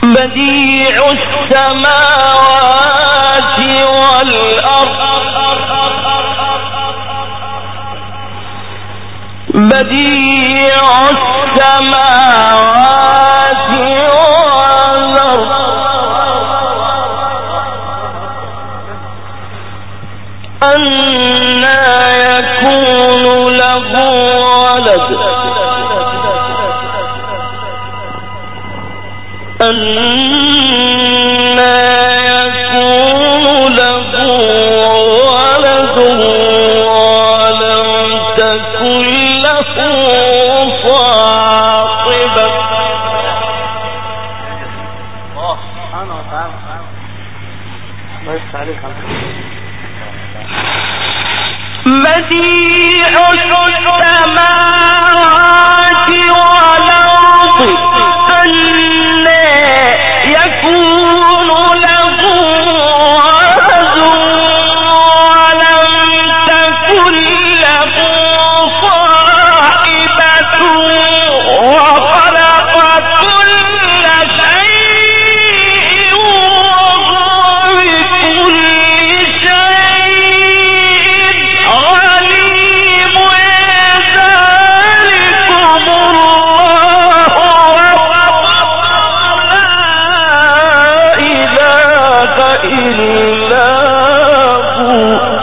بديع السماوات والأرض بديع السماوات والأرض أنى يكون له ولد أنى يكون له ولد ولم تكن له صاحبة سبحانه وتعالى الله يفتح عليك بديع السماوات والأرض أنى يكون له ولد ولم تكن له صاحبة وخلق كل شيء وهو بكل شيء عليم ذلكم الله لا إله إلا هو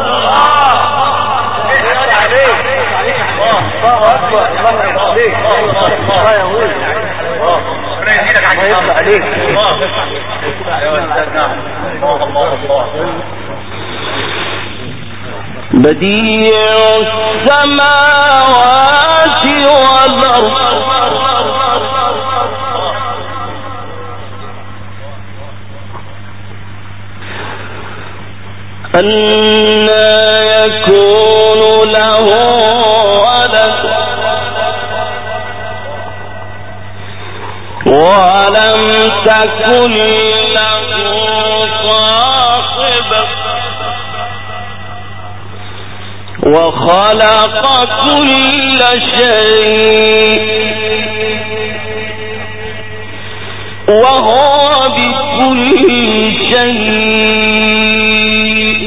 بديع السماوات والأرض أنى يكون له ولد ولم تكن له صاحبة وخلق كل شيء وهو بكل شيء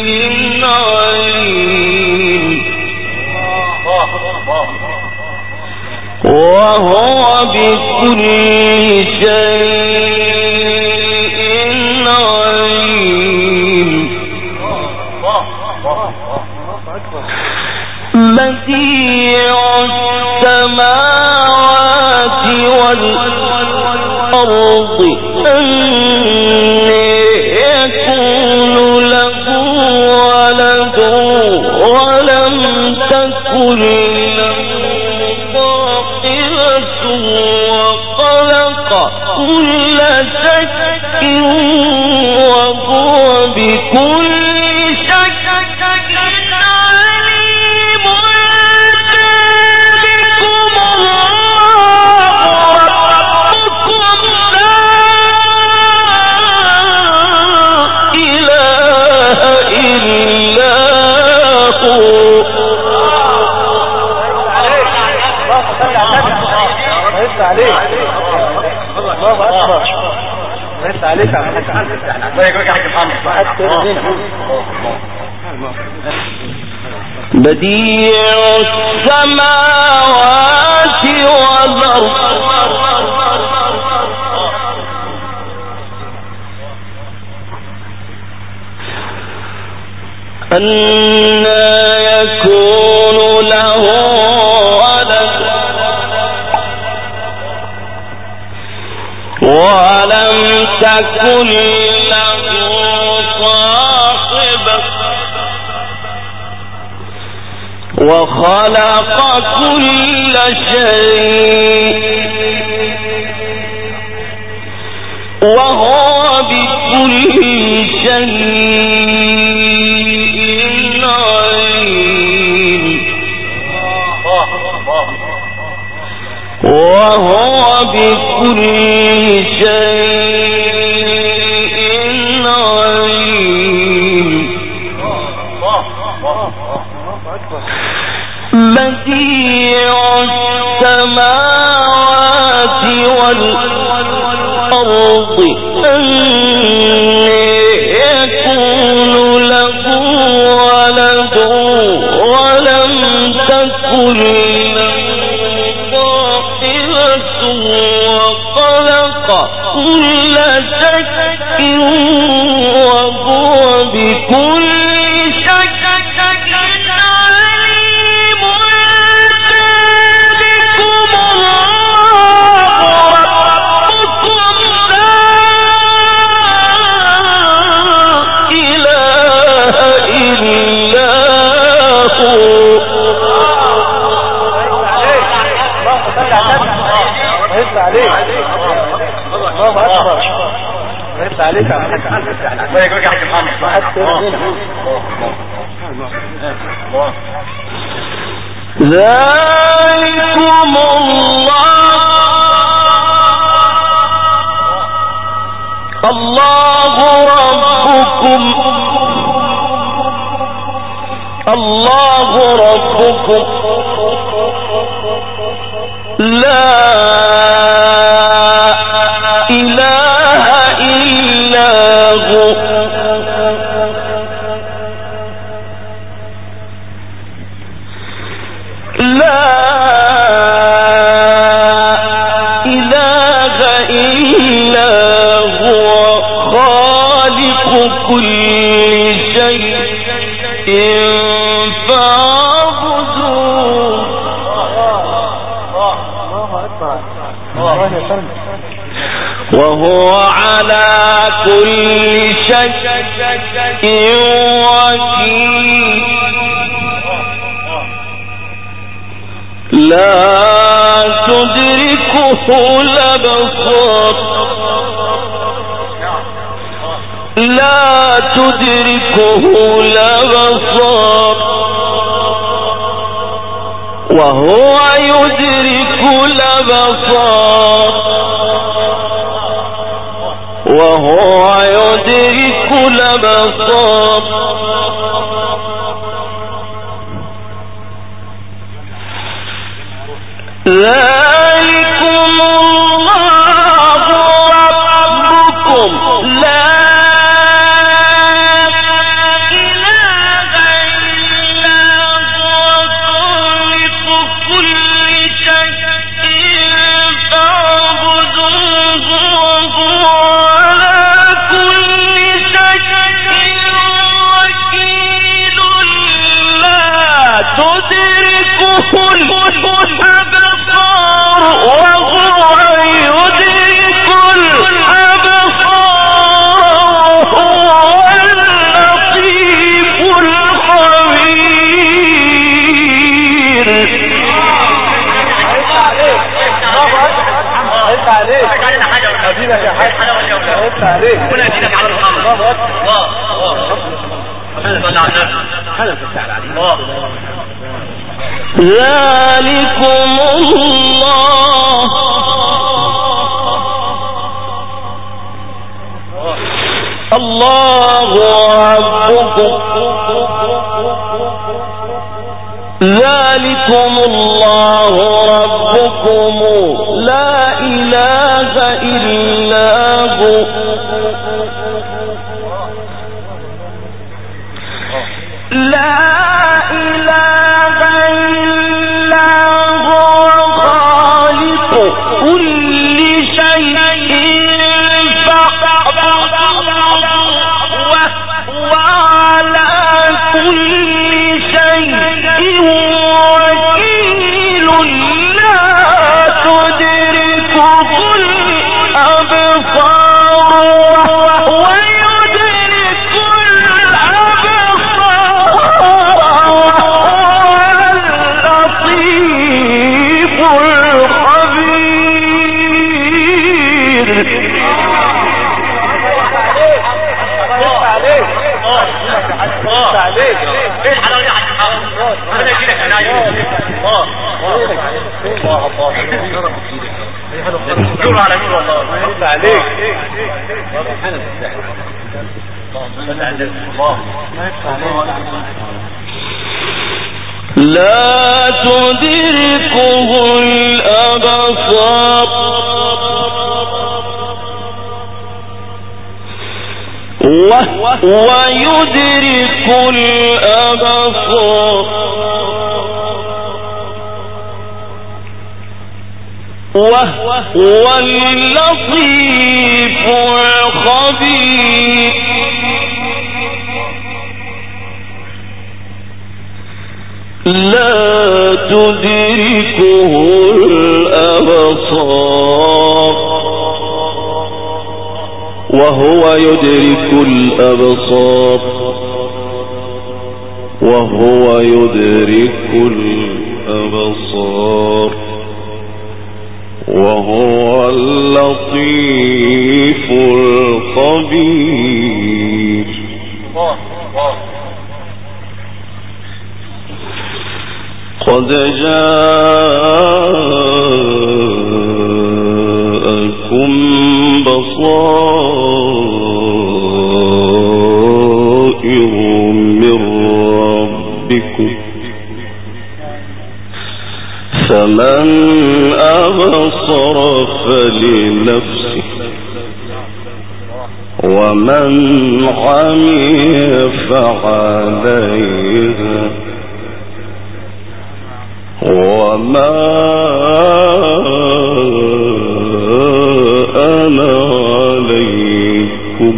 عليم وهو بكل شيء عليم بديع السماوات والأرض أنى يكون له ولد ولم تكن له صاحبة وخلق كل شيء وهو بكل شيء عليم ذلكم الله ربكم لا إله إلا هو الله أكبر ليس عليك الله يقولك يا حاج محمد بديع السماوات والأرض أنى يكون له ولد ولم تكن له صاحبة وخلق كل شيء وهو بكل شيء عليم وهو بكل شيء عليم بديع السماوات والأرض الأرض يكون له ولد ولم تكن له صاحبة وخلق كل شيء وهو بكل عليك ذلكم الله ربكم لا إله إلا هو لا إله إلا هو خالق كل شيء فاعبدوه وهو على كل شيء وكيل لا تدركه الأبصار وهو يدرك الأبصار ذلكم الله ربكم لا إله إلا هو خالق كل شيء فاعبدوه وهو على كل شيء وكيل لا تدركه وهو يدرك الأبصار وهو اللطيف الخبير ذلكم الله ربكم ذلكم الله ربكم لا إله إلا هو لا إله إلا هو خالق كل شيء وعلى كل شيء وكيل لا تدركه الأبصار ويدرك الأبصار وهو اللطيف الخبير لا تدركه الأبصار ويدرك الأبصار وهو اللطيف الخبير لا تدركه الأبصار وهو يدرك الأبصار وهو يدرك الأبصار وهو اللطيف الخبير قد جاءكم بصائر من ربكم فمن أبصر فلنفسه ومن عمي فعليها وما أنا عليكم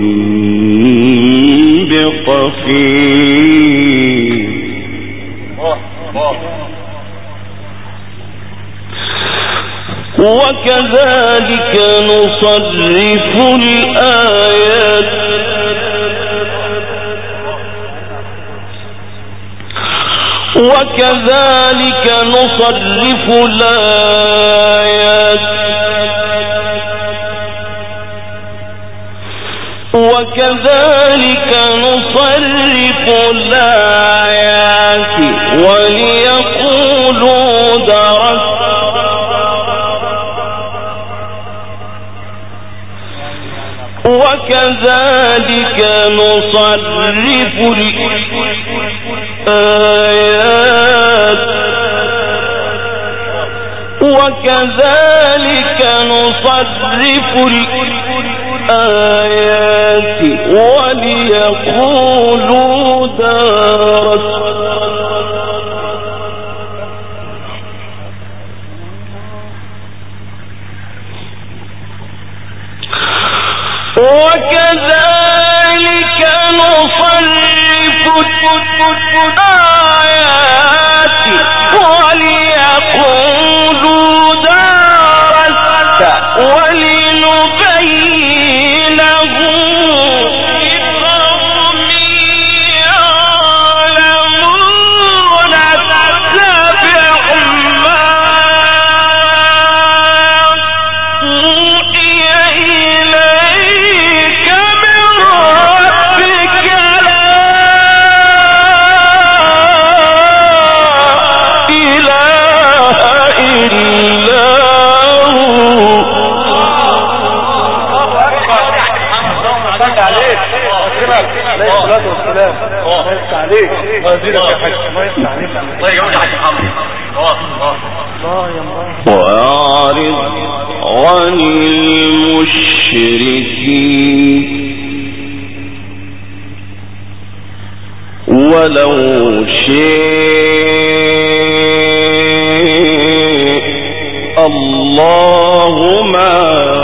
بحفيظ وكذلك نصرف الآيات وكذلك نصرف الآيات وكذلك نصرف الآيات وليقولوا درست وكذلك نصرف الآيات وكذلك نصرف الآيات وليقولوا درست وكذلك نصرف الآيات وليقولوا درست ولنبينه لقوم يعلمون اتبع ما أوحي إليك من ربك لا إله إلا هو عليك عليه الصلاة والسلام الله يفتح عليك الله يزيدك يا حاج الله يفتح عليك الله يجعلك يا حاج محمد الله يا الله وأعرض عن المشركين ولو شاء الله ما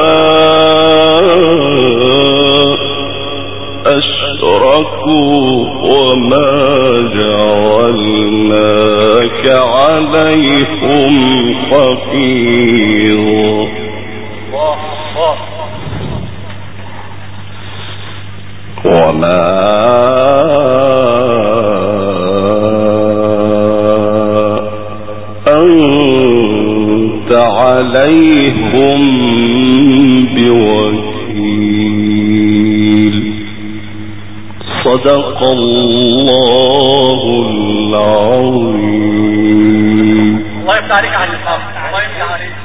أشركوا وما جعلناك عليهم حفيظا وما أنت عليهم بوكيل صدق الله العظيم الله يفتح عليك يا حاج الله يفتح عليك